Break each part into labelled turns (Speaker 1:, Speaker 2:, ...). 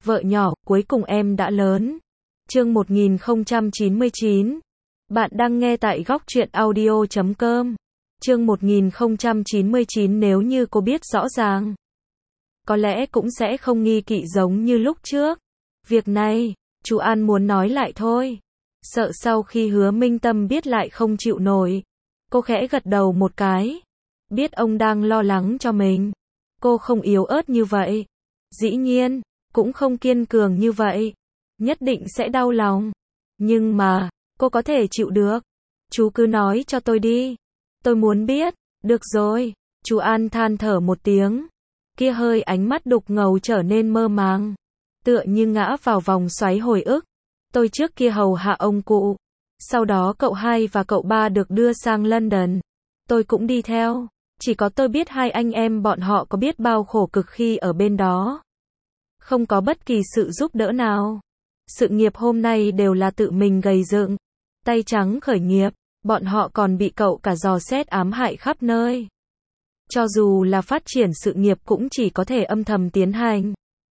Speaker 1: Vợ nhỏ, cuối cùng em đã lớn. Chương 1099. Bạn đang nghe tại góc truyện audio.com. Chương 1099. Nếu như cô biết rõ ràng, có lẽ cũng sẽ không nghi kỵ giống như lúc trước. Việc này, chú An muốn nói lại thôi. Sợ sau khi Hứa Minh Tâm biết lại không chịu nổi. Cô khẽ gật đầu một cái. Biết ông đang lo lắng cho mình. Cô không yếu ớt như vậy. Dĩ nhiên, cũng không kiên cường như vậy. Nhất định sẽ đau lòng. Nhưng mà, cô có thể chịu được. Chú cứ nói cho tôi đi. Tôi muốn biết. Được rồi. Chú An than thở một tiếng. Kia hơi ánh mắt đục ngầu trở nên mơ màng. Tựa như ngã vào vòng xoáy hồi ức. Tôi trước kia hầu hạ ông cụ. Sau đó cậu hai và cậu ba được đưa sang London. Tôi cũng đi theo. Chỉ có tôi biết hai anh em bọn họ có biết bao khổ cực khi ở bên đó. Không có bất kỳ sự giúp đỡ nào. Sự nghiệp hôm nay đều là tự mình gầy dựng. Tay trắng khởi nghiệp. Bọn họ còn bị cậu cả dò xét ám hại khắp nơi. Cho dù là phát triển sự nghiệp cũng chỉ có thể âm thầm tiến hành.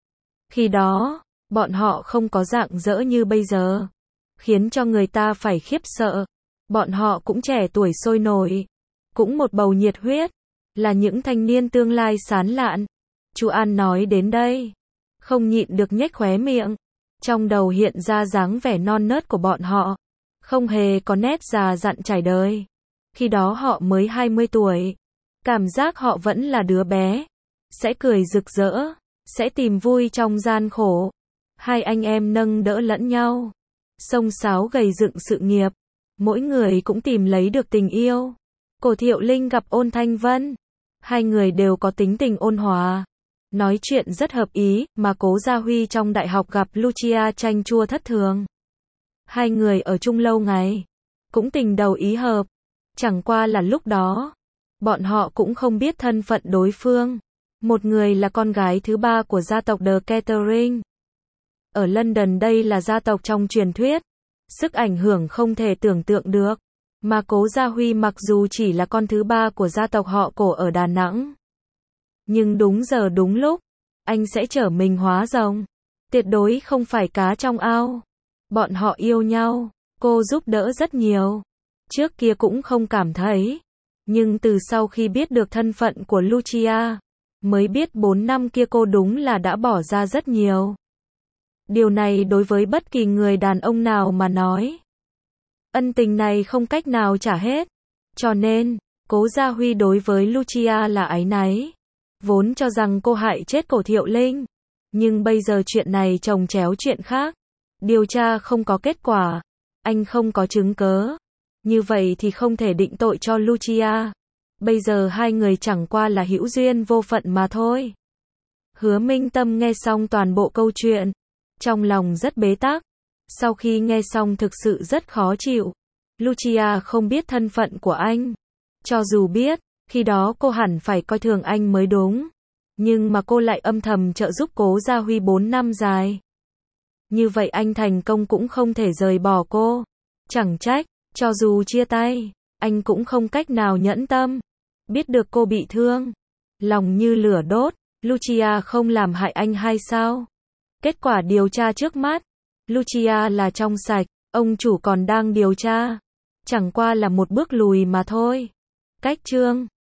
Speaker 1: Khi đó, bọn họ không có rạng rỡ như bây giờ. Khiến cho người ta phải khiếp sợ. Bọn họ cũng trẻ tuổi sôi nổi. Cũng một bầu nhiệt huyết. Là những thanh niên tương lai sáng lạn. Chú An nói đến đây. Không nhịn được nhếch khóe miệng. Trong đầu hiện ra dáng vẻ non nớt của bọn họ. Không hề có nét già dặn trải đời. Khi đó họ mới 20 tuổi. Cảm giác họ vẫn là đứa bé. Sẽ cười rực rỡ. Sẽ tìm vui trong gian khổ. Hai anh em nâng đỡ lẫn nhau. Xông xáo gầy dựng sự nghiệp. Mỗi người cũng tìm lấy được tình yêu. Cổ Thiệu Linh gặp Ôn Thanh Vân. Hai người đều có tính tình ôn hòa. Nói chuyện rất hợp ý, mà Cố Gia Huy trong đại học gặp Lucia chanh chua thất thường. Hai người ở chung lâu ngày. Cũng tình đầu ý hợp. Chẳng qua là lúc đó. Bọn họ cũng không biết thân phận đối phương. Một người là con gái thứ ba của gia tộc The Catering. Ở London đây là gia tộc trong truyền thuyết. Sức ảnh hưởng không thể tưởng tượng được. Mà Cố Gia Huy mặc dù chỉ là con thứ ba của gia tộc họ Cổ ở Đà Nẵng. Nhưng đúng giờ đúng lúc. Anh sẽ trở mình hóa rồng. Tuyệt đối không phải cá trong ao. Bọn họ yêu nhau. Cô giúp đỡ rất nhiều. Trước kia cũng không cảm thấy. Nhưng từ sau khi biết được thân phận của Lucia. Mới biết 4 năm kia cô đúng là đã bỏ ra rất nhiều. Điều này đối với bất kỳ người đàn ông nào mà nói. Ân tình này không cách nào trả hết. Cho nên, Cố Gia Huy đối với Lucia là áy náy. Vốn cho rằng cô hại chết Cổ Thiệu Linh. Nhưng bây giờ chuyện này chồng chéo chuyện khác. Điều tra không có kết quả. Anh không có chứng cớ. Như vậy thì không thể định tội cho Lucia. Bây giờ hai người chẳng qua là hữu duyên vô phận mà thôi. Hứa Minh Tâm nghe xong toàn bộ câu chuyện. Trong lòng rất bế tắc. Sau khi nghe xong thực sự rất khó chịu. Lucia không biết thân phận của anh. Cho dù biết, khi đó cô hẳn phải coi thường anh mới đúng. Nhưng mà cô lại âm thầm trợ giúp Cố Gia Huy 4 năm dài. Như vậy anh thành công cũng không thể rời bỏ cô. Chẳng trách, cho dù chia tay, anh cũng không cách nào nhẫn tâm. Biết được cô bị thương. Lòng như lửa đốt. Lucia không làm hại anh hay sao? Kết quả điều tra trước mắt. Lucia là trong sạch. Ông chủ còn đang điều tra. Chẳng qua là một bước lùi mà thôi. Cách chương